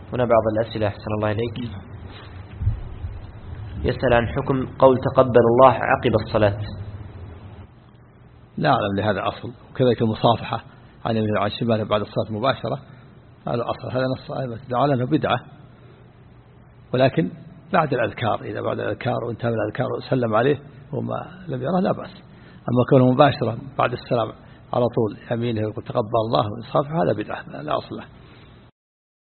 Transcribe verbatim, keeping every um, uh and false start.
هنا بعض الأسئلة أحسن الله إليك. يسأل عن حكم قول تقبل الله عقب الصلاة. لا أعلم لهذا أصل. وكذلك المصافحة عن يمين وعن شمال بعد الصلاة مباشرة هذا أصل، هذا نص آية دعا له بدعة، ولكن بعد الأذكار، إذا بعد الأذكار وانتهى من الأذكار وسلم عليه وما لم يره لا بأس. أما كونه مباشرة بعد السلام على طول يمينه ويقول تقبل الله ويصافحه هذا بدعة لا أصل له.